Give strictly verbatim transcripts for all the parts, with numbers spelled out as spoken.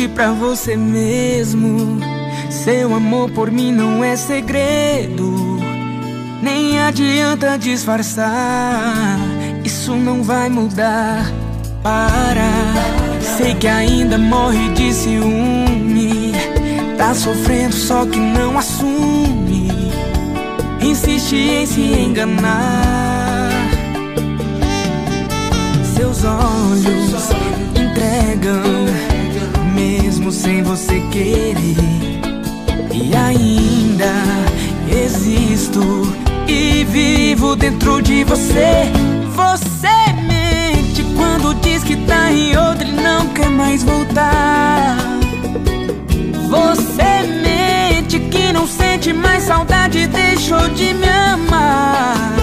mente pra você mesmo. Seu amor por mim não é segredo, nem adianta disfarçar. Isso não vai mudar. Para, sei que ainda morre de ciúme. Tá sofrendo só que não assume. Insiste em se enganar. Seus olhos entregam, mesmo sem você querer. E ainda existo e vivo dentro de você. Você mente quando diz que tá em outra e não quer mais voltar. Você mente que não sente mais saudade e deixou de me amar.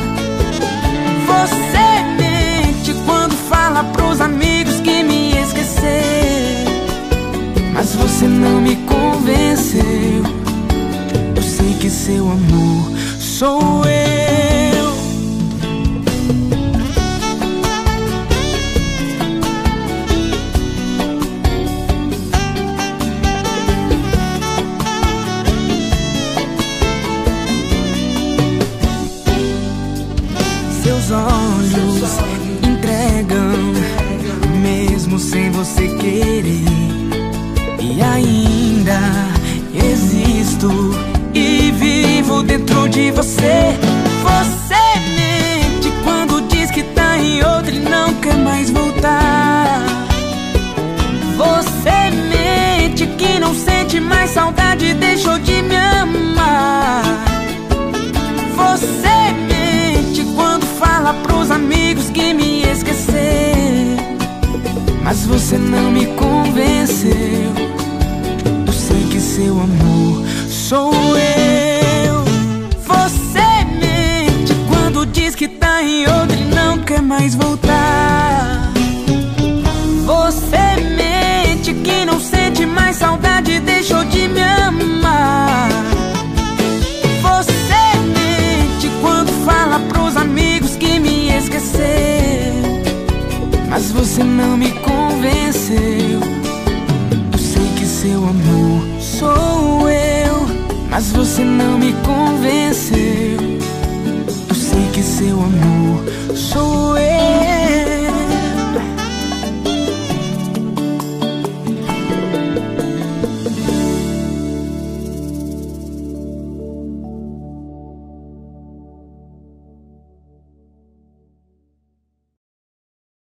Você mente quando fala pros amigos que me esqueceu. Mas você não me convenceu. Eu sei que seu amor sou eu. Seus olhos entregam, mesmo sem você querer. E ainda existo e vivo dentro de você. Você mente quando diz que tá em outra e não quer mais voltar. Você mente que não sente mais saudade e deixou de me amar. Você mente quando fala pros amigos que me esqueceu. Mas você não me convenceu. Eu sei que seu amor sou eu. Você mente quando diz que tá em outra e não quer mais voltar. Você mente que não sente mais saudade e deixou de me amar. Você mente quando fala pros amigos que me esqueceu. Mas você não me convenceu. Eu sei que seu amor sou eu. Mas você não me convenceu. Eu sei que seu amor sou eu.